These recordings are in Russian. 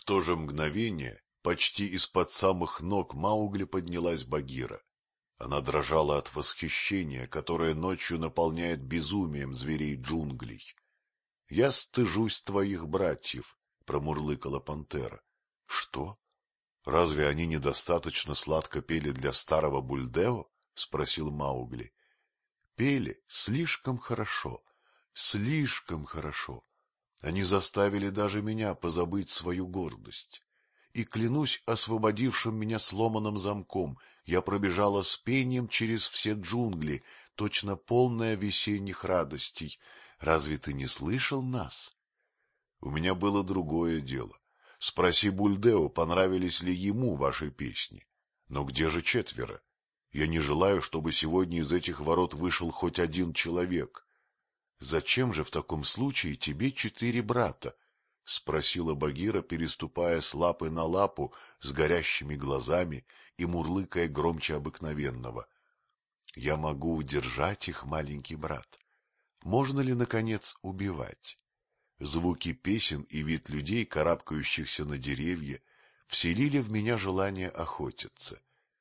то же мгновение почти из-под самых ног Маугли поднялась Багира. Она дрожала от восхищения, которое ночью наполняет безумием зверей джунглей. — Я стыжусь твоих братьев, — промурлыкала пантера. — Что? Разве они недостаточно сладко пели для старого Бульдео? — спросил Маугли. — Пели слишком хорошо, слишком хорошо. Они заставили даже меня позабыть свою гордость. И, клянусь освободившим меня сломанным замком, я пробежала с пением через все джунгли, точно полная весенних радостей. Разве ты не слышал нас? У меня было другое дело. Спроси Бульдео, понравились ли ему ваши песни. Но где же четверо? Я не желаю, чтобы сегодня из этих ворот вышел хоть один человек. — Зачем же в таком случае тебе 4 брата? — спросила Багира, переступая с лапы на лапу, с горящими глазами и мурлыкая громче обыкновенного. — Я могу удержать их, маленький брат. Можно ли, наконец, убивать? Звуки песен и вид людей, карабкающихся на деревья, вселили в меня желание охотиться.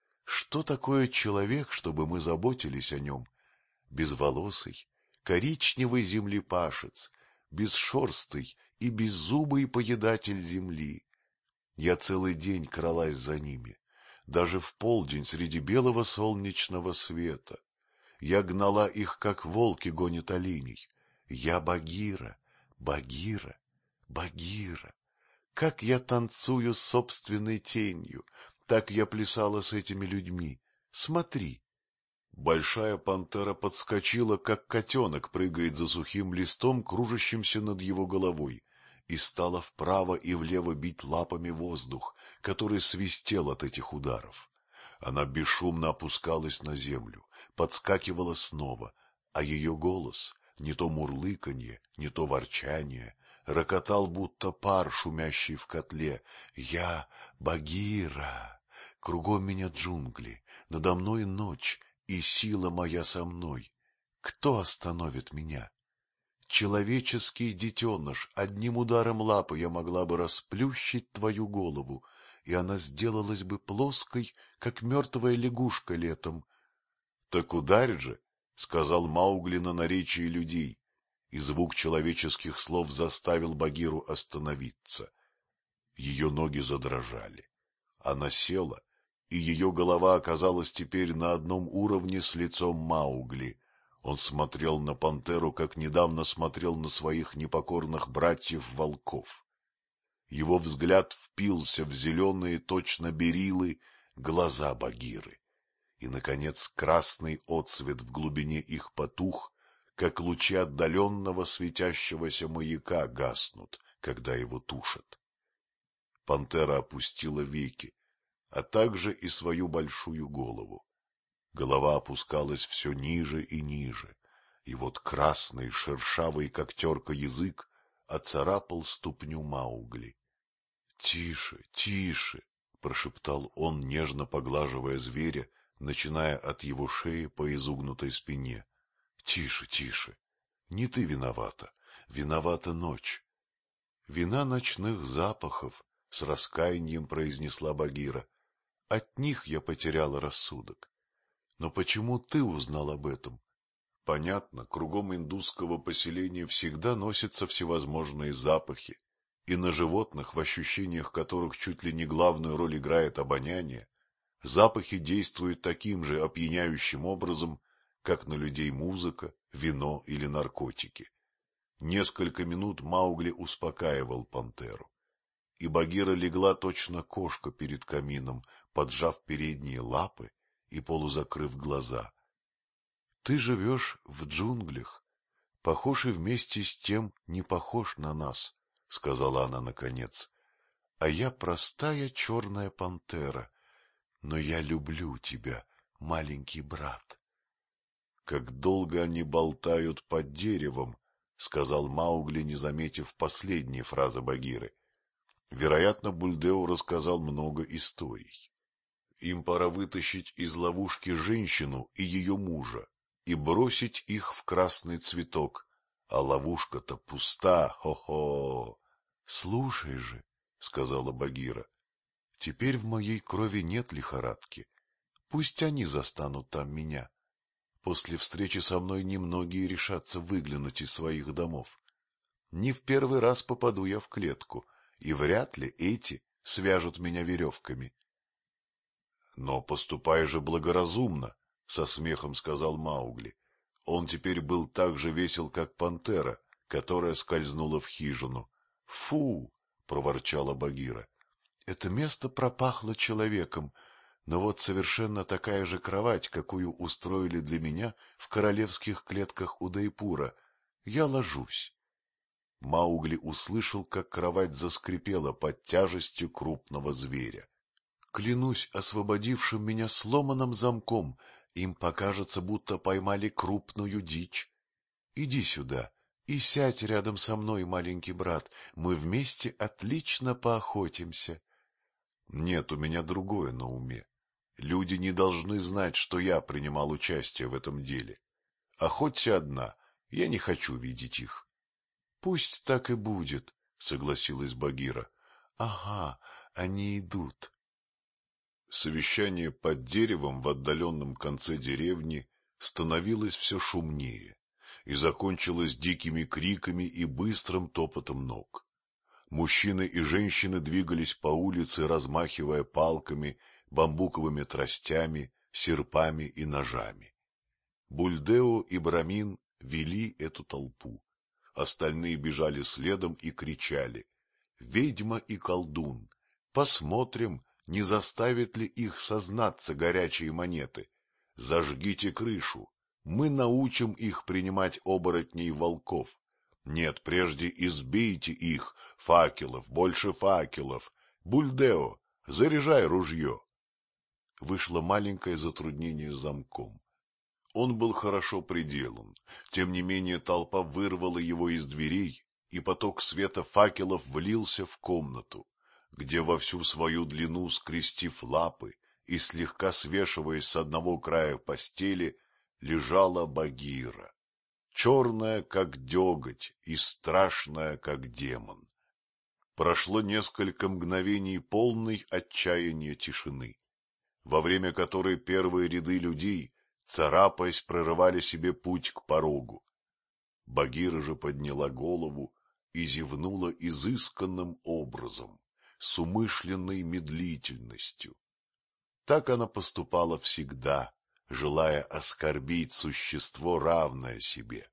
Что такое человек, чтобы мы заботились о нем? Безволосый, коричневый землепашец, бесшерстый и беззубый поедатель земли. Я целый день кралась за ними, даже в полдень среди белого солнечного света. Я гнала их, как волки гонят оленей. Я Багира, Багира, Багира. Как я танцую с собственной тенью, так я плясала с этими людьми. Смотри. Большая пантера подскочила, как котенок прыгает за сухим листом, кружащимся над его головой, и стала вправо и влево бить лапами воздух, который свистел от этих ударов. Она бесшумно опускалась на землю, подскакивала снова, а ее голос, не то мурлыканье, не то ворчание, рокотал, будто пар, шумящий в котле. Я Багира, кругом меня джунгли, надо мной ночь, и сила моя со мной. Кто остановит меня? Человеческий детеныш, одним ударом лапы я могла бы расплющить твою голову, и она сделалась бы плоской, как мертвая лягушка летом. — Так ударь же, — сказал Маугли на наречии людей, и звук человеческих слов заставил Багиру остановиться. Ее ноги задрожали. Она села, и ее голова оказалась теперь на одном уровне с лицом Маугли. Он смотрел на пантеру, как недавно смотрел на своих непокорных братьев-волков. Его взгляд впился в зеленые, точно берилы, глаза Багиры. И, наконец, красный отсвет в глубине их потух, как лучи отдаленного светящегося маяка гаснут, когда его тушат. Пантера опустила веки, а также и свою большую голову. Голова опускалась все ниже и ниже, и вот красный, шершавый, как терка, язык оцарапал ступню Маугли. — Тише, тише! — прошептал он, нежно поглаживая зверя, начиная от его шеи по изогнутой спине. — Тише, тише! Не ты виновата, виновата ночь. — Вина ночных запахов, — с раскаянием произнесла Багира. — От них я потеряла рассудок. Но почему ты узнал об этом? Понятно, кругом индусского поселения всегда носятся всевозможные запахи, и на животных, в ощущениях которых чуть ли не главную роль играет обоняние, запахи действуют таким же опьяняющим образом, как на людей музыка, вино или наркотики. Несколько минут Маугли успокаивал пантеру, и Багира легла точно кошка перед камином, поджав передние лапы и полузакрыв глаза. — Ты живешь в джунглях, похож и вместе с тем не похож на нас, — сказала она наконец. — А я простая черная пантера, но я люблю тебя, маленький брат. — Как долго они болтают под деревом, — сказал Маугли, не заметив последней фразы Багиры. Вероятно, Бульдео рассказал много историй. Им пора вытащить из ловушки женщину и ее мужа и бросить их в красный цветок, а ловушка-то пуста, хо-хо. — Слушай же, — сказала Багира. — Теперь в моей крови нет лихорадки. Пусть они застанут там меня. После встречи со мной немногие решатся выглянуть из своих домов. Не в первый раз попаду я в клетку, и вряд ли эти свяжут меня веревками. — Но поступай же благоразумно, — со смехом сказал Маугли. Он теперь был так же весел, как пантера, которая скользнула в хижину. — Фу! — проворчала Багира. — Это место пропахло человеком, но вот совершенно такая же кровать, какую устроили для меня в королевских клетках Удайпура. Я ложусь. Маугли услышал, как кровать заскрипела под тяжестью крупного зверя. Клянусь освободившим меня сломанным замком, им покажется, будто поймали крупную дичь. Иди сюда и сядь рядом со мной, маленький брат, мы вместе отлично поохотимся. Нет, у меня другое на уме. Люди не должны знать, что я принимал участие в этом деле. Охоться одна, я не хочу видеть их. — Пусть так и будет, — согласилась Багира. — Ага, они идут. Совещание под деревом в отдаленном конце деревни становилось все шумнее и закончилось дикими криками и быстрым топотом ног. Мужчины и женщины двигались по улице, размахивая палками, бамбуковыми тростями, серпами и ножами. Бульдео и Брамин вели эту толпу. Остальные бежали следом и кричали: «Ведьма и колдун! Посмотрим, не заставят ли их сознаться горячие монеты. Зажгите крышу, мы научим их принимать оборотней волков. Нет, прежде избейте их, факелов, больше факелов. Бульдео, заряжай ружье». Вышло маленькое затруднение с замком. Он был хорошо приделан, тем не менее толпа вырвала его из дверей, и поток света факелов влился в комнату, где во всю свою длину, скрестив лапы и слегка свешиваясь с одного края постели, лежала Багира, черная, как деготь, и страшная, как демон. Прошло несколько мгновений полной отчаяния тишины, во время которой первые ряды людей, царапаясь, прорывали себе путь к порогу. Багира же подняла голову и зевнула изысканным образом, с умышленной медлительностью. Так она поступала всегда, желая оскорбить существо, равное себе.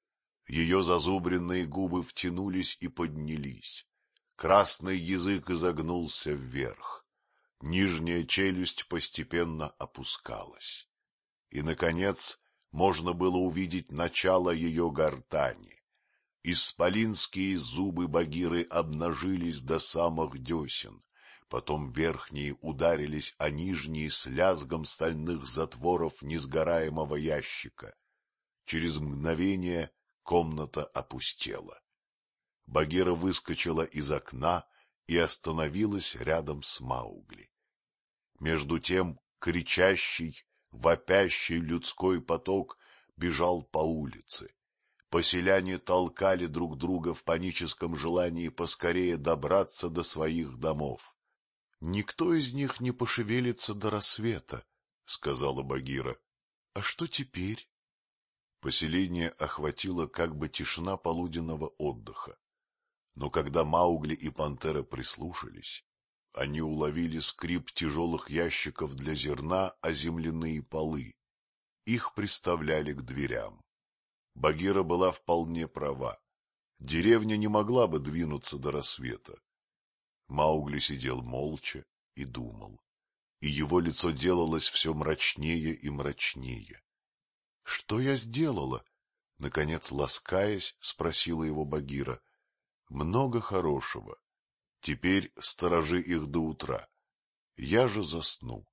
Ее зазубренные губы втянулись и поднялись, красный язык изогнулся вверх, нижняя челюсть постепенно опускалась. И, наконец, можно было увидеть начало ее гортани. Исполинские зубы Багиры обнажились до самых десен, потом верхние ударились о нижние с лязгом стальных затворов несгораемого ящика. Через мгновение комната опустела. Багира выскочила из окна и остановилась рядом с Маугли. Между тем кричащий, вопящий людской поток бежал по улице. Поселяне толкали друг друга в паническом желании поскорее добраться до своих домов. — Никто из них не пошевелится до рассвета, — сказала Багира. — А что теперь? Поселение охватило как бы тишина полуденного отдыха. Но когда Маугли и пантера прислушались, они уловили скрип тяжелых ящиков для зерна о земляные полы. Их приставляли к дверям. Багира была вполне права. Деревня не могла бы двинуться до рассвета. Маугли сидел молча и думал, и его лицо делалось все мрачнее и мрачнее. — Что я сделала? — наконец, ласкаясь, спросила его Багира. — Много хорошего. Теперь сторожи их до утра. Я же засну.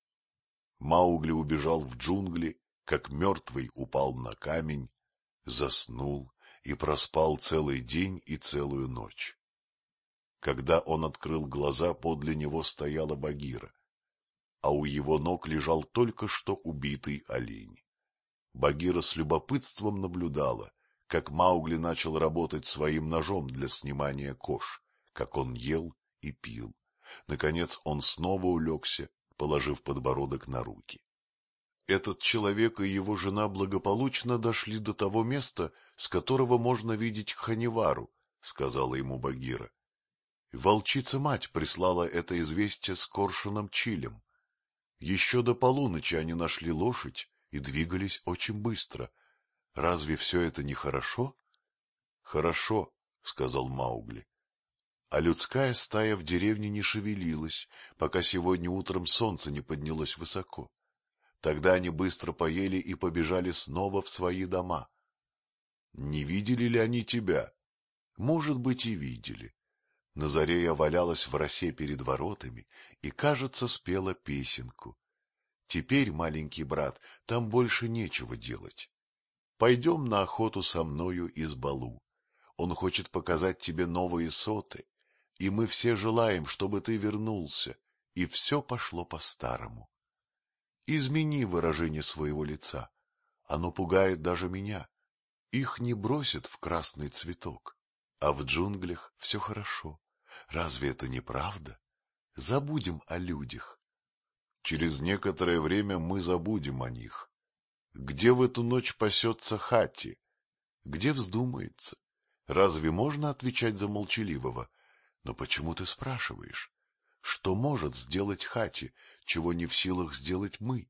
Маугли убежал в джунгли, как мертвый упал на камень, заснул и проспал целый день и целую ночь. Когда он открыл глаза, подле него стояла Багира, а у его ног лежал только что убитый олень. Багира с любопытством наблюдала, как Маугли начал работать своим ножом для снимания кож, как он ел и пил. Наконец он снова улегся, положив подбородок на руки. Этот человек и его жена благополучно дошли до того места, с которого можно видеть Ханивару, — сказала ему Багира. Волчица-мать прислала это известие с коршуном Чилем. Еще до полуночи они нашли лошадь и двигались очень быстро. Разве все это не хорошо? — Хорошо, — сказал Маугли. А людская стая в деревне не шевелилась, пока сегодня утром солнце не поднялось высоко. Тогда они быстро поели и побежали снова в свои дома. Не видели ли они тебя? Может быть, и видели. На заре я валялась в росе перед воротами и, кажется, спела песенку. Теперь, маленький брат, там больше нечего делать. Пойдем на охоту со мною из Балу. Он хочет показать тебе новые соты, и мы все желаем, чтобы ты вернулся, и все пошло по-старому. Измени выражение своего лица, оно пугает даже меня. Их не бросят в красный цветок, а в джунглях все хорошо. Разве это не правда? Забудем о людях. Через некоторое время мы забудем о них. Где в эту ночь пасется Хати? Где вздумается? Разве можно отвечать за молчаливого? Но почему ты спрашиваешь? Что может сделать Хати, чего не в силах сделать мы?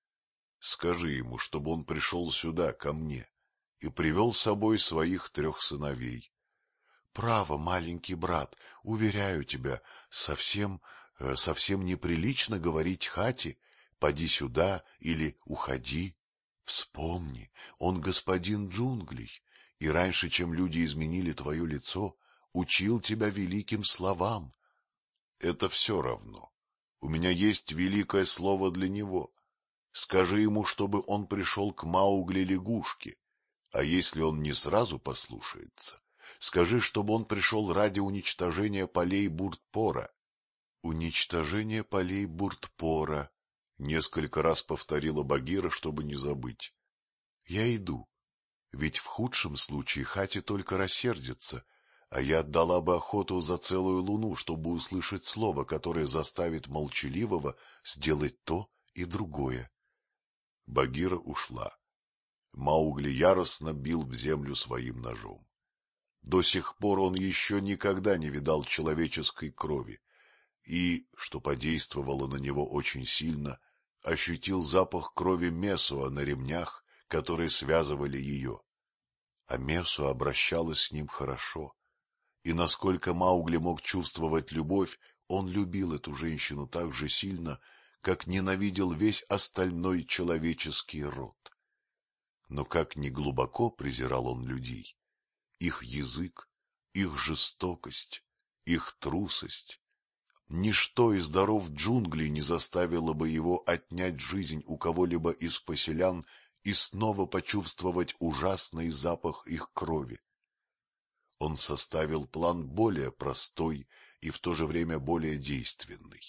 Скажи ему, чтобы он пришел сюда, ко мне, и привел с собой своих 3 сыновей. Право, маленький брат, уверяю тебя, совсем неприлично говорить Хати: поди сюда или уходи. Вспомни, он господин джунглей, и раньше, чем люди изменили твое лицо, учил тебя великим словам. Это все равно. У меня есть великое слово для него. Скажи ему, чтобы он пришел к Маугли-лягушке, а если он не сразу послушается, скажи, чтобы он пришел ради уничтожения полей Буртпора. Уничтожение полей Буртпора, — несколько раз повторила Багира, чтобы не забыть. Я иду, ведь в худшем случае Хати только рассердится, а я отдала бы охоту за целую луну, чтобы услышать слово, которое заставит молчаливого сделать то и другое. Багира ушла. Маугли яростно бил в землю своим ножом. До сих пор он еще никогда не видал человеческой крови и, что подействовало на него очень сильно, ощутил запах крови Месуа на ремнях, которые связывали ее. А Месуа обращалась с ним хорошо, и насколько Маугли мог чувствовать любовь, он любил эту женщину так же сильно, как ненавидел весь остальной человеческий род. Но как ни глубоко презирал он людей, их язык, их жестокость, их трусость, ничто из даров джунглей не заставило бы его отнять жизнь у кого-либо из поселян и снова почувствовать ужасный запах их крови. Он составил план более простой и в то же время более действенный.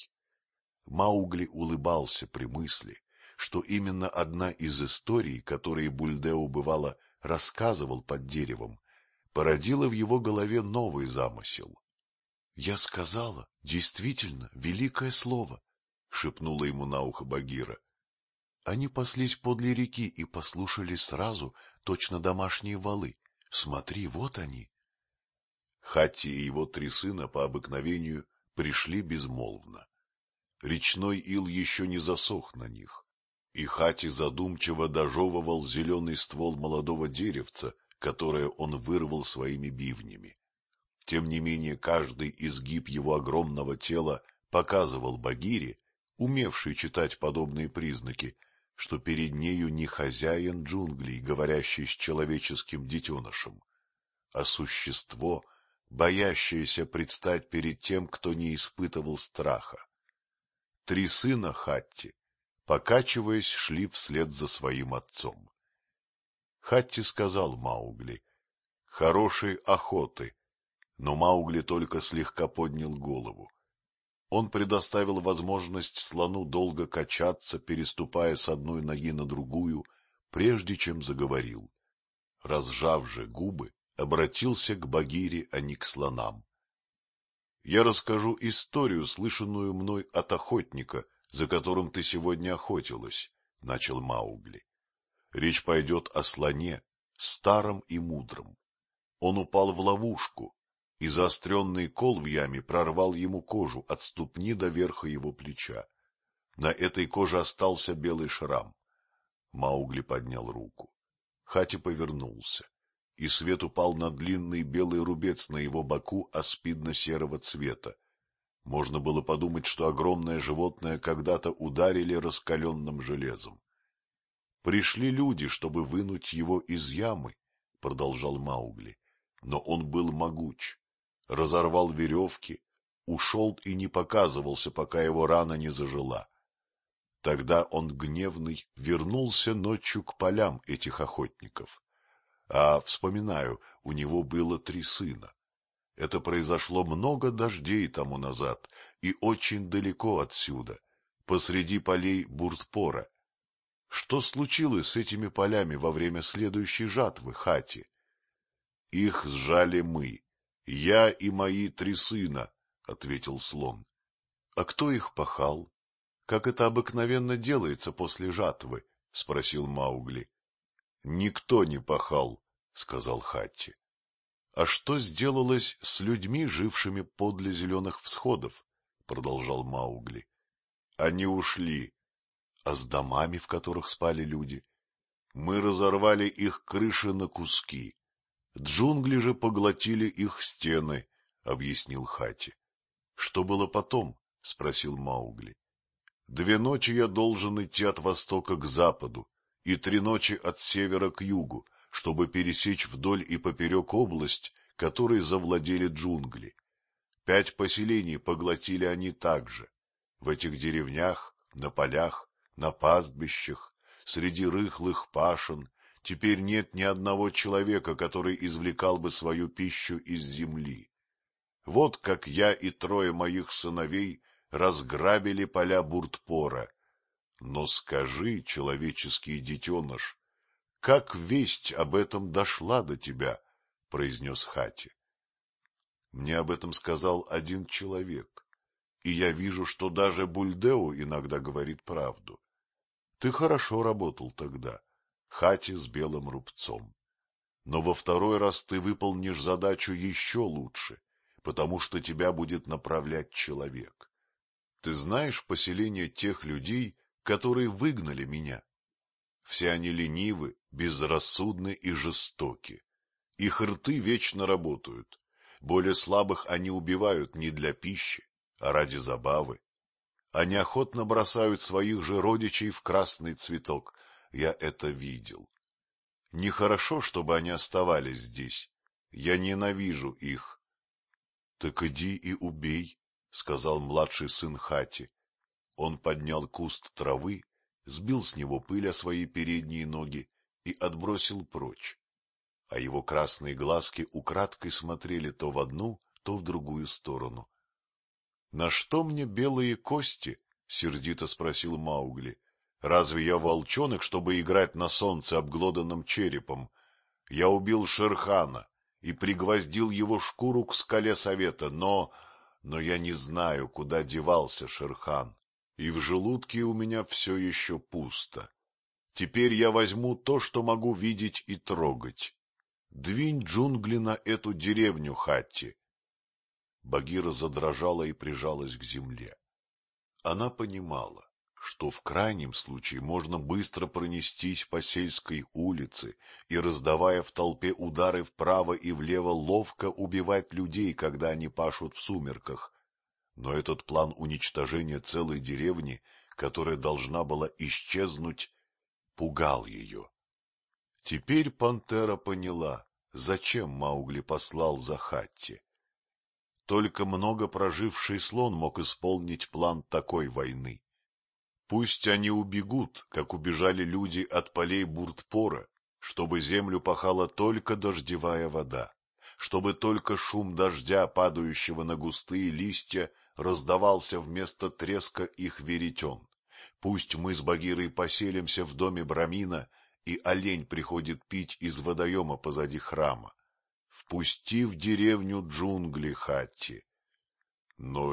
Маугли улыбался при мысли, что именно одна из историй, которые Бульдео бывало рассказывал под деревом, породила в его голове новый замысел. — Я сказала, действительно, великое слово, — шепнула ему на ухо Багира. Они паслись подле реки и послушали сразу, точно домашние валы. Смотри, вот они. Хатти и его 3 сына по обыкновению пришли безмолвно. Речной ил еще не засох на них, и Хатти задумчиво дожевывал зеленый ствол молодого деревца, которое он вырвал своими бивнями. Тем не менее каждый изгиб его огромного тела показывал Багире, умевшей читать подобные признаки, что перед нею не хозяин джунглей, говорящий с человеческим детенышем, а существо, боящееся предстать перед тем, кто не испытывал страха. 3 сына Хатти, покачиваясь, шли вслед за своим отцом. Хатти сказал Маугли: — Хорошей охоты! Но Маугли только слегка поднял голову. Он предоставил возможность слону долго качаться, переступая с одной ноги на другую, прежде чем заговорил. Разжав же губы, обратился к Багире, а не к слонам. Я расскажу историю, слышанную мной от охотника, за которым ты сегодня охотилась, — начал Маугли. Речь пойдет о слоне, старом и мудром. Он упал в ловушку, и заостренный кол в яме прорвал ему кожу от ступни до верха его плеча. На этой коже остался белый шрам. Маугли поднял руку. Хати повернулся, и свет упал на длинный белый рубец на его боку аспидно-серого цвета. Можно было подумать, что огромное животное когда-то ударили раскаленным железом. — Пришли люди, чтобы вынуть его из ямы, — продолжал Маугли, — но он был могуч, разорвал веревки, ушел и не показывался, пока его рана не зажила. Тогда он, гневный, вернулся ночью к полям этих охотников. А, вспоминаю, у него было 3 сына. Это произошло много дождей тому назад и очень далеко отсюда, посреди полей Буртпора. Что случилось с этими полями во время следующей жатвы, Хати? — Их сжали мы, я и мои 3 сына, — ответил слон. — А кто их пахал? Как это обыкновенно делается после жатвы? — спросил Маугли. — Никто не пахал, — сказал Хатти. — А что сделалось с людьми, жившими подле зеленых всходов? — продолжал Маугли. — Они ушли. — А с домами, в которых спали люди? — Мы разорвали их крыши на куски. Джунгли же поглотили их стены, — объяснил Хатти. — Что было потом? — спросил Маугли. 2 ночи я должен идти от востока к западу и 3 ночи от севера к югу, чтобы пересечь вдоль и поперек область, которой завладели джунгли. 5 поселений поглотили они также. В этих деревнях, на полях, на пастбищах, среди рыхлых пашен теперь нет ни одного человека, который извлекал бы свою пищу из земли. Вот как я и 3 моих сыновей разграбили поля Буртпора. Но скажи, человеческий детеныш, как весть об этом дошла до тебя? — произнес Хати. — Мне об этом сказал один человек, и я вижу, что даже Бульдео иногда говорит правду. Ты хорошо работал тогда, Хати с белым рубцом. Но во 2-й раз ты выполнишь задачу еще лучше, потому что тебя будет направлять человек. Ты знаешь поселение тех людей, которые выгнали меня? Все они ленивы, безрассудны и жестоки. Их рты вечно работают. Более слабых они убивают не для пищи, а ради забавы. Они охотно бросают своих же родичей в красный цветок. Я это видел. Нехорошо, чтобы они оставались здесь. Я ненавижу их. — Так иди и убей, — сказал младший сын Хати. Он поднял куст травы, сбил с него пыль о свои передние ноги и отбросил прочь. А его красные глазки украдкой смотрели то в одну, то в другую сторону. — На что мне белые кости? — сердито спросил Маугли. — Разве я волчонок, чтобы играть на солнце обглоданным черепом? Я убил Шерхана и пригвоздил его шкуру к скале совета, но я не знаю, куда девался Шерхан, и в желудке у меня все еще пусто. Теперь я возьму то, что могу видеть и трогать. Двинь джунгли на эту деревню, Хатти. Багира задрожала и прижалась к земле. Она понимала, что в крайнем случае можно быстро пронестись по сельской улице и, раздавая в толпе удары вправо и влево, ловко убивать людей, когда они пашут в сумерках. Но этот план уничтожения целой деревни, которая должна была исчезнуть, пугал ее. Теперь пантера поняла, зачем Маугли послал за Хатти. Только много проживший слон мог исполнить план такой войны. Пусть они убегут, как убежали люди от полей Буртпора, чтобы землю пахала только дождевая вода, чтобы только шум дождя, падающего на густые листья, раздавался вместо треска их веретен. Пусть мы с Багирой поселимся в доме Брамина, и олень приходит пить из водоема позади храма. Впусти в деревню джунгли, Хатти. Но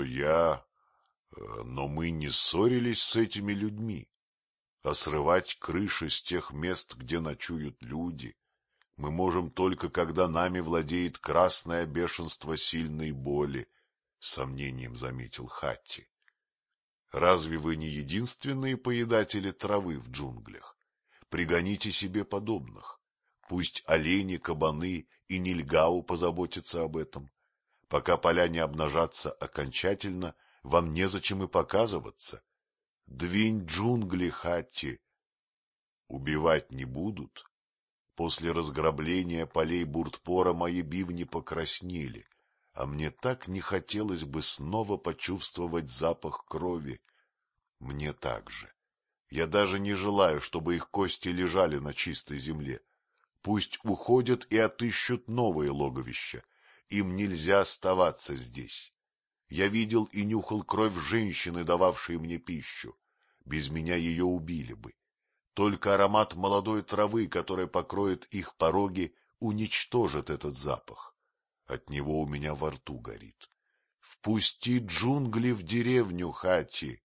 но мы не ссорились с этими людьми, а срывать крыши с тех мест, где ночуют люди, мы можем только, когда нами владеет красное бешенство сильной боли, — с сомнением заметил Хатти. Разве вы не единственные поедатели травы в джунглях? Пригоните себе подобных. Пусть олени, кабаны и нильгау позаботятся об этом. Пока поля не обнажатся окончательно, вам незачем и показываться. Двинь джунгли, Хатти. Убивать не будут. После разграбления полей Буртпора мои бивни покраснели, а мне так не хотелось бы снова почувствовать запах крови. Мне так же. Я даже не желаю, чтобы их кости лежали на чистой земле. Пусть уходят и отыщут новые логовища. Им нельзя оставаться здесь. Я видел и нюхал кровь женщины, дававшей мне пищу. Без меня ее убили бы. Только аромат молодой травы, которая покроет их пороги, уничтожит этот запах. От него у меня во рту горит. Впусти джунгли в деревню, Хатти.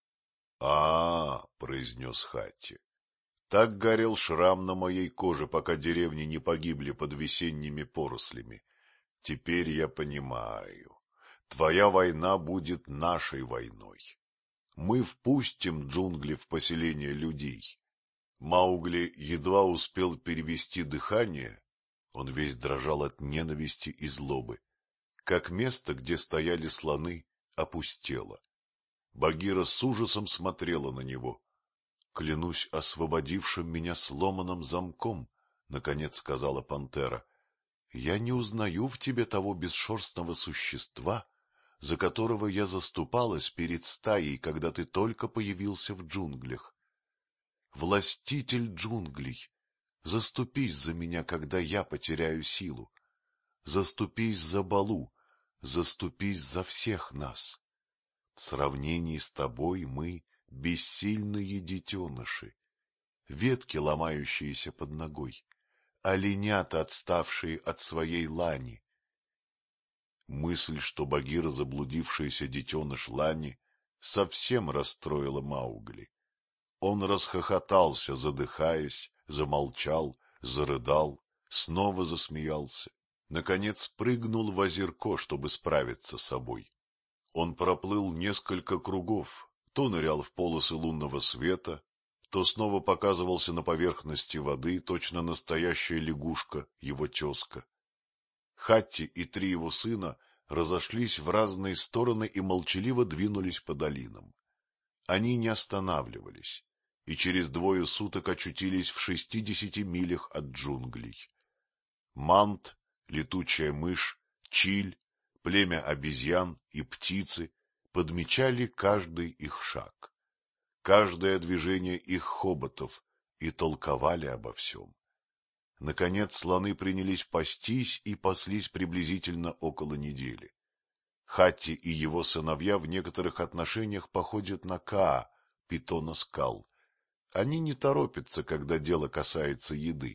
Произнес Хатти. Так горел шрам на моей коже, пока деревни не погибли под весенними порослями. Теперь я понимаю. Твоя война будет нашей войной. Мы впустим джунгли в поселение людей. Маугли едва успел перевести дыхание, он весь дрожал от ненависти и злобы, как место, где стояли слоны, опустело. Багира с ужасом смотрела на него. — Клянусь освободившим меня сломанным замком, — наконец сказала пантера, — я не узнаю в тебе того бесшерстного существа, за которого я заступалась перед стаей, когда ты только появился в джунглях. Властитель джунглей, заступись за меня, когда я потеряю силу. Заступись за Балу, заступись за всех нас. В сравнении с тобой мы — бессильные детеныши, ветки, ломающиеся под ногой, оленята, отставшие от своей лани. Мысль, что Багира заблудившаяся детеныш лани, совсем расстроила Маугли. Он расхохотался, задыхаясь, замолчал, зарыдал, снова засмеялся. Наконец прыгнул в озерко, чтобы справиться с собой. Он проплыл несколько кругов, то нырял в полосы лунного света, то снова показывался на поверхности воды, точно настоящая лягушка, его тезка. Хатти и 3 его сына разошлись в разные стороны и молчаливо двинулись по долинам. Они не останавливались, и через 2 суток очутились в 60 милях от джунглей. Мант, летучая мышь, чиль, племя обезьян и птицы подмечали каждый их шаг, каждое движение их хоботов и толковали обо всем. Наконец слоны принялись пастись и паслись приблизительно около недели. Хатти и его сыновья в некоторых отношениях походят на Каа, питона скал. Они не торопятся, когда дело касается еды.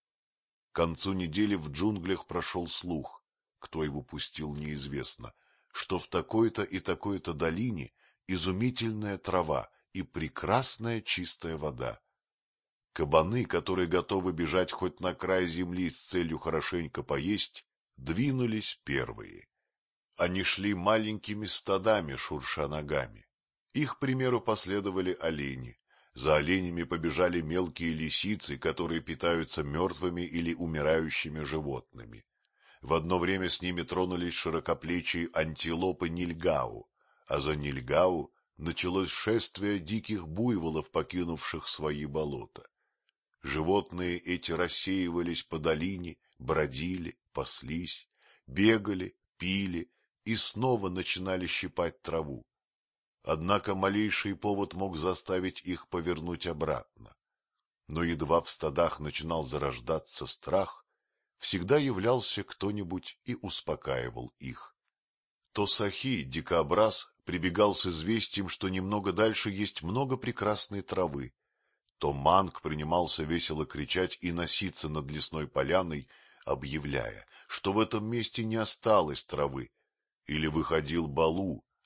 К концу недели в джунглях прошел слух, кто его пустил, неизвестно, что в такой-то и такой-то долине изумительная трава и прекрасная чистая вода. Кабаны, которые готовы бежать хоть на край земли с целью хорошенько поесть, двинулись первые. Они шли маленькими стадами, шурша ногами. Их примеру последовали олени. За оленями побежали мелкие лисицы, которые питаются мертвыми или умирающими животными. В одно время с ними тронулись широкоплечие антилопы нильгау, а за нильгау началось шествие диких буйволов, покинувших свои болота. Животные эти рассеивались по долине, бродили, паслись, бегали, пили и снова начинали щипать траву. Однако малейший повод мог заставить их повернуть обратно. Но едва в стадах начинал зарождаться страх, всегда являлся кто-нибудь и успокаивал их. То Сахи, дикобраз, прибегал с известием, что немного дальше есть много прекрасной травы, то Манг принимался весело кричать и носиться над лесной поляной, объявляя, что в этом месте не осталось травы, или выходил Балу,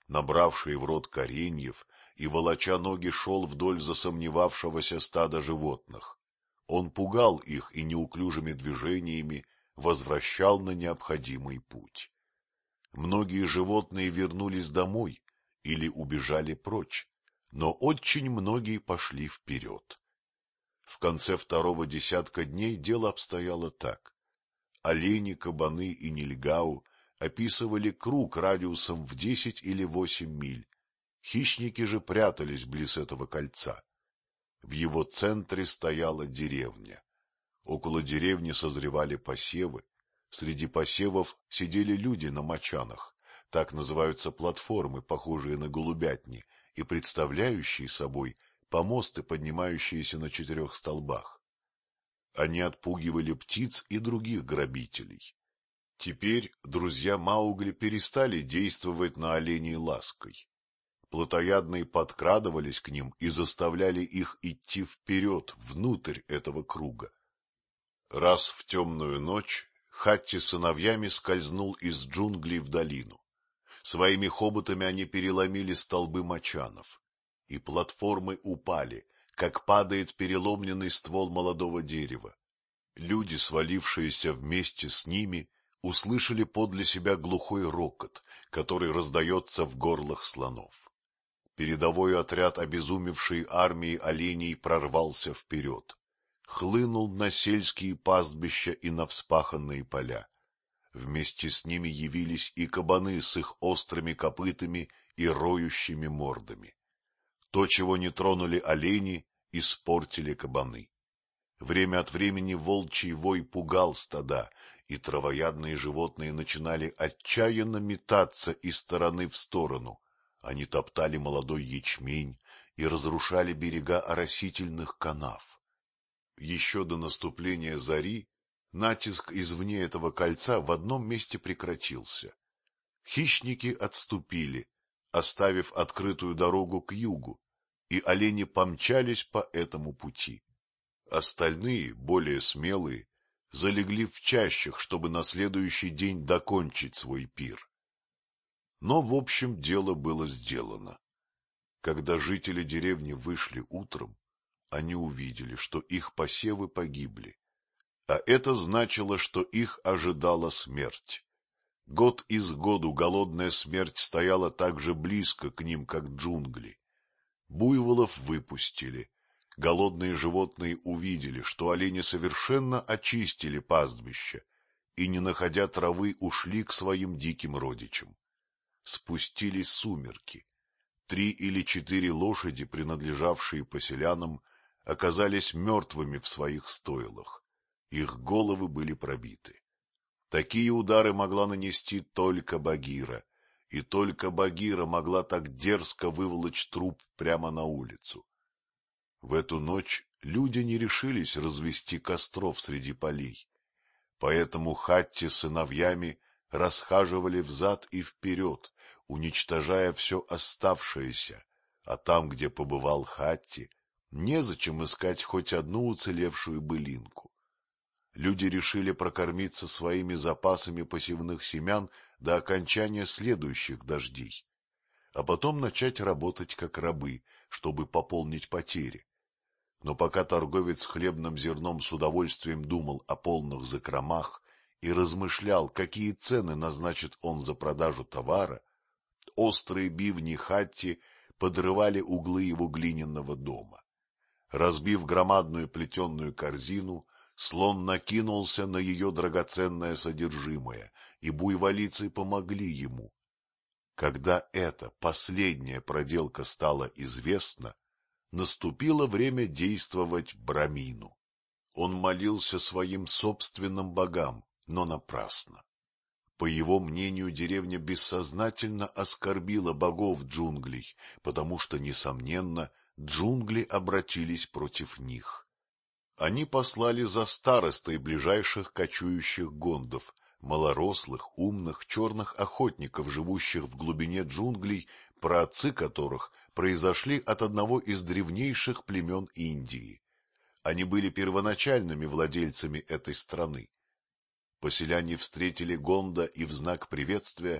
набравший в рот кореньев и, волоча ноги, шел вдоль засомневавшегося стада животных. Он пугал их и неуклюжими движениями возвращал на необходимый путь. Многие животные вернулись домой или убежали прочь, но очень многие пошли вперед. В конце второго десятка дней дело обстояло так. Олени, кабаны и нильгау описывали круг радиусом в 10 или 8 миль. Хищники же прятались близ этого кольца. В его центре стояла деревня. Около деревни созревали посевы. Среди посевов сидели люди на мочанах. Так называются платформы, похожие на голубятни, и представляющие собой помосты, поднимающиеся на 4 столбах. Они отпугивали птиц и других грабителей. Теперь друзья Маугли перестали действовать на оленей лаской. Плотоядные подкрадывались к ним и заставляли их идти вперед, внутрь этого круга. Раз в темную ночь Хатти с сыновьями скользнул из джунглей в долину. Своими хоботами они переломили столбы мочанов, и платформы упали, как падает переломленный ствол молодого дерева. Люди, свалившиеся вместе с ними, услышали подле себя глухой рокот, который раздается в горлах слонов. Передовой отряд обезумевшей армии оленей прорвался вперед, хлынул на сельские пастбища и на вспаханные поля. Вместе с ними явились и кабаны с их острыми копытами и роющими мордами. То, чего не тронули олени, испортили кабаны. Время от времени волчий вой пугал стада, и травоядные животные начинали отчаянно метаться из стороны в сторону. Они топтали молодой ячмень и разрушали берега оросительных канав. Еще до наступления зари натиск извне этого кольца в одном месте прекратился. Хищники отступили, оставив открытую дорогу к югу, и олени помчались по этому пути. Остальные, более смелые, залегли в чащах, чтобы на следующий день докончить свой пир. Но, в общем, дело было сделано. Когда жители деревни вышли утром, они увидели, что их посевы погибли, а это значило, что их ожидала смерть. Год из году голодная смерть стояла так же близко к ним, как джунгли. Буйволов выпустили. Голодные животные увидели, что олени совершенно очистили пастбище и, не находя травы, ушли к своим диким родичам. Спустились сумерки. 3 или 4 лошади, принадлежавшие поселянам, оказались мертвыми в своих стойлах. Их головы были пробиты. Такие удары могла нанести только Багира, и только Багира могла так дерзко выволочь труп прямо на улицу. В эту ночь люди не решились развести костров среди полей, поэтому Хатти с сыновьями расхаживали взад и вперед, уничтожая все оставшееся, а там, где побывал Хатти, незачем искать хоть одну уцелевшую былинку. Люди решили прокормиться своими запасами посевных семян до окончания следующих дождей, а потом начать работать как рабы, чтобы пополнить потери. Но пока торговец хлебным зерном с удовольствием думал о полных закромах и размышлял, какие цены назначит он за продажу товара, острые бивни Хатти подрывали углы его глиняного дома. Разбив громадную плетеную корзину, слон накинулся на ее драгоценное содержимое, и буйволицы помогли ему. Когда эта последняя проделка стала известна, наступило время действовать Брамину. Он молился своим собственным богам, но напрасно. По его мнению, деревня бессознательно оскорбила богов джунглей, потому что, несомненно, джунгли обратились против них. Они послали за старостой ближайших кочующих гондов, малорослых, умных, черных охотников, живущих в глубине джунглей, праотцы которых произошли от одного из древнейших племен Индии. Они были первоначальными владельцами этой страны. Поселяне встретили Гонда и в знак приветствия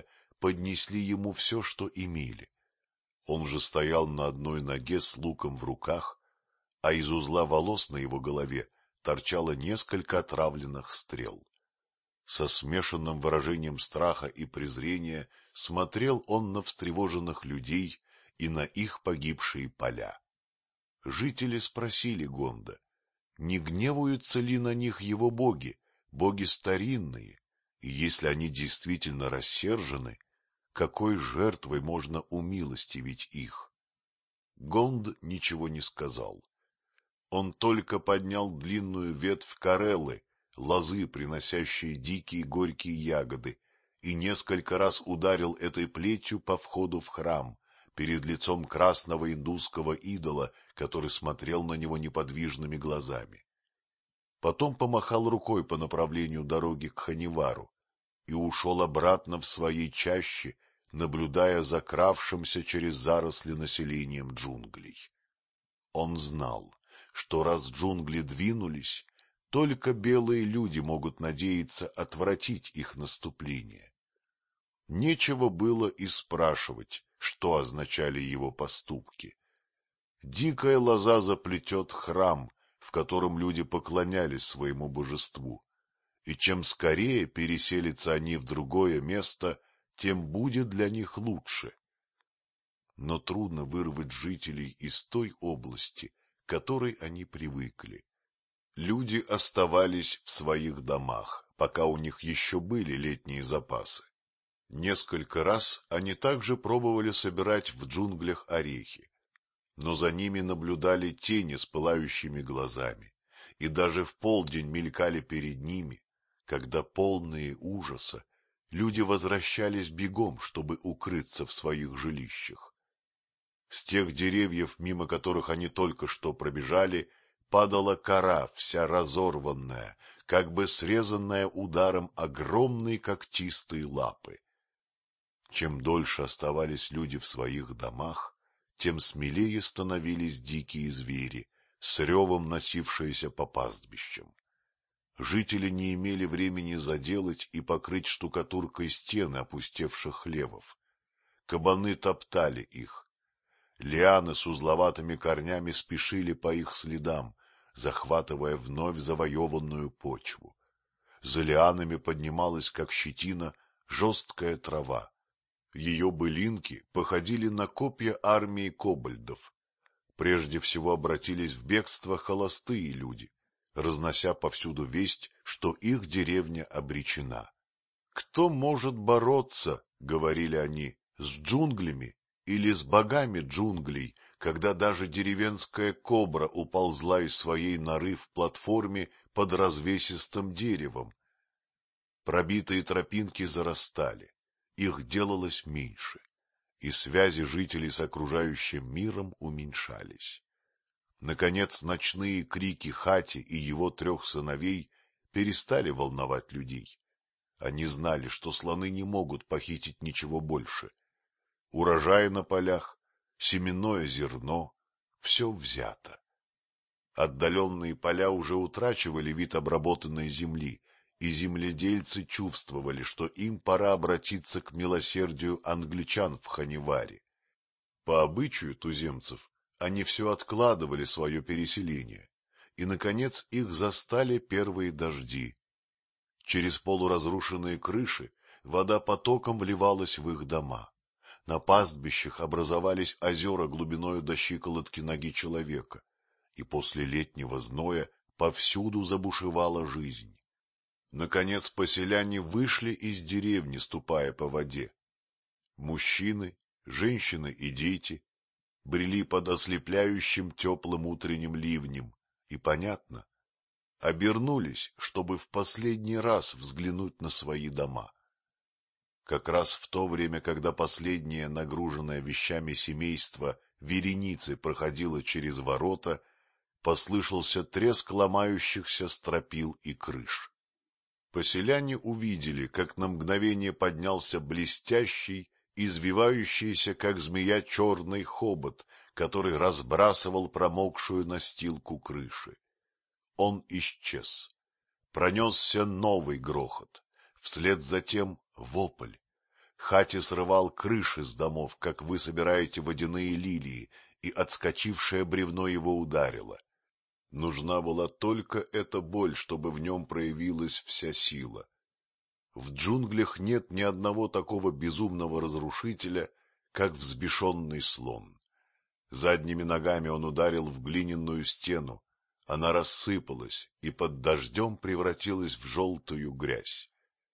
поднесли ему все, что имели. Он же стоял на одной ноге с луком в руках, а из узла волос на его голове торчало несколько отравленных стрел. Со смешанным выражением страха и презрения смотрел он на встревоженных людей и на их погибшие поля. Жители спросили Гонда, не гневаются ли на них его боги, боги старинные, и если они действительно рассержены, какой жертвой можно умилостивить их? Гонд ничего не сказал. Он только поднял длинную ветвь кареллы, лозы, приносящие дикие горькие ягоды, и несколько раз ударил этой плетью по входу в храм, перед лицом красного индусского идола, который смотрел на него неподвижными глазами. Потом помахал рукой по направлению дороги к Ханивару и ушел обратно в своей чаще, наблюдая за кравшимся через заросли населением джунглей. Он знал, что раз джунгли двинулись, только белые люди могут надеяться отвратить их наступление. Нечего было и спрашивать, что означали его поступки. Дикая лоза заплетет храм, в котором люди поклонялись своему божеству, и чем скорее переселятся они в другое место, тем будет для них лучше. Но трудно вырвать жителей из той области, к которой они привыкли. Люди оставались в своих домах, пока у них еще были летние запасы. Несколько раз они также пробовали собирать в джунглях орехи, но за ними наблюдали тени с пылающими глазами, и даже в полдень мелькали перед ними, когда, полные ужаса, люди возвращались бегом, чтобы укрыться в своих жилищах. С тех деревьев, мимо которых они только что пробежали, падала кора, вся разорванная, как бы срезанная ударом огромной когтистой лапы. Чем дольше оставались люди в своих домах, тем смелее становились дикие звери, с ревом носившиеся по пастбищам. Жители не имели времени заделать и покрыть штукатуркой стены опустевших хлевов. Кабаны топтали их. Лианы с узловатыми корнями спешили по их следам, захватывая вновь завоеванную почву. За лианами поднималась, как щетина, жесткая трава. Ее былинки походили на копья армии кобальдов. Прежде всего обратились в бегство холостые люди, разнося повсюду весть, что их деревня обречена. «Кто может бороться, — говорили они, — с джунглями или с богами джунглей, когда даже деревенская кобра уползла из своей норы в платформе под развесистым деревом?» Пробитые тропинки зарастали, их делалось меньше, и связи жителей с окружающим миром уменьшались. Наконец, ночные крики Хати и его 3 сыновей перестали волновать людей. Они знали, что слоны не могут похитить ничего больше. Урожай на полях, семенное зерно — все взято. Отдаленные поля уже утрачивали вид обработанной земли, и земледельцы чувствовали, что им пора обратиться к милосердию англичан в Ханиваре. По обычаю туземцев они все откладывали свое переселение, и, наконец, их застали первые дожди. Через полуразрушенные крыши вода потоком вливалась в их дома. На пастбищах образовались озера глубиною до щиколотки ноги человека, и после летнего зноя повсюду забушевала жизнь. Наконец поселяне вышли из деревни, ступая по воде. Мужчины, женщины и дети брели под ослепляющим теплым утренним ливнем, и, понятно, обернулись, чтобы в последний раз взглянуть на свои дома. Как раз в то время, когда последнее нагруженное вещами семейство вереницей проходило через ворота, послышался треск ломающихся стропил и крыш. Поселяне увидели, как на мгновение поднялся блестящий, извивающийся, как змея, черный хобот, который разбрасывал промокшую настилку крыши. Он исчез. Пронесся новый грохот, вслед за тем вопль. Хати срывал крыши с домов, как вы собираете водяные лилии, и отскочившее бревно его ударило. Нужна была только эта боль, чтобы в нем проявилась вся сила. В джунглях нет ни одного такого безумного разрушителя, как взбешенный слон. Задними ногами он ударил в глиняную стену, она рассыпалась и под дождем превратилась в желтую грязь.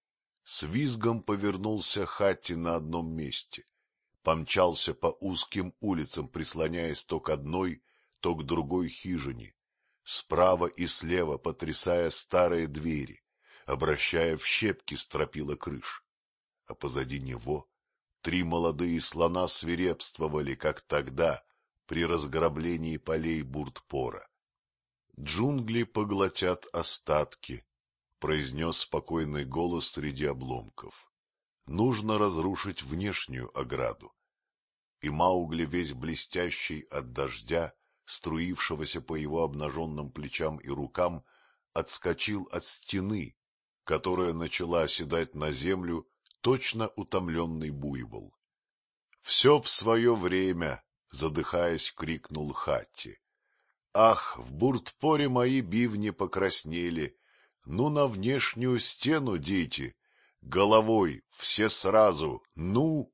С визгом повернулся Хатти на одном месте, помчался по узким улицам, прислоняясь то к одной, то к другой хижине, справа и слева потрясая старые двери, обращая в щепки стропила крыш. А позади него 3 молодые слона свирепствовали, как тогда, при разграблении полей Буртпора. «Джунгли поглотят остатки», — произнес спокойный голос среди обломков. «Нужно разрушить внешнюю ограду». И Маугли, весь блестящий от дождя, струившегося по его обнаженным плечам и рукам, отскочил от стены, которая начала оседать на землю, точно утомленный буйвол. — Все в свое время! — задыхаясь, крикнул Хатти. — Ах, в Буртпоре мои бивни покраснели! Ну, на внешнюю стену, дети! Головой, все сразу! Ну!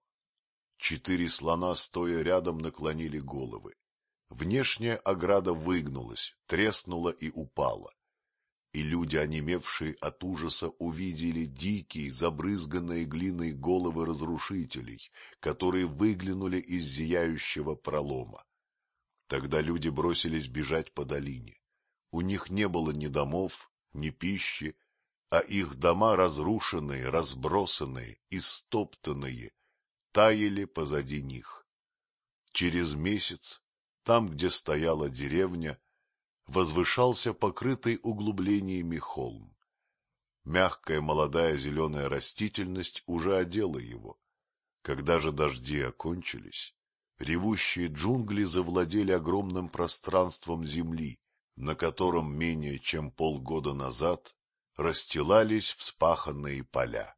4 слона, стоя рядом, наклонили головы. Внешняя ограда выгнулась, треснула и упала. И люди, онемевшие от ужаса, увидели дикие, забрызганные глиной головы разрушителей, которые выглянули из зияющего пролома. Тогда люди бросились бежать по долине. У них не было ни домов, ни пищи, а их дома, разрушенные, разбросанные, истоптанные, таяли позади них. Через месяц, там, где стояла деревня, возвышался покрытый углублениями холм. Мягкая молодая зеленая растительность уже одела его. Когда же дожди окончились, ревущие джунгли завладели огромным пространством земли, на котором менее чем полгода назад расстилались вспаханные поля.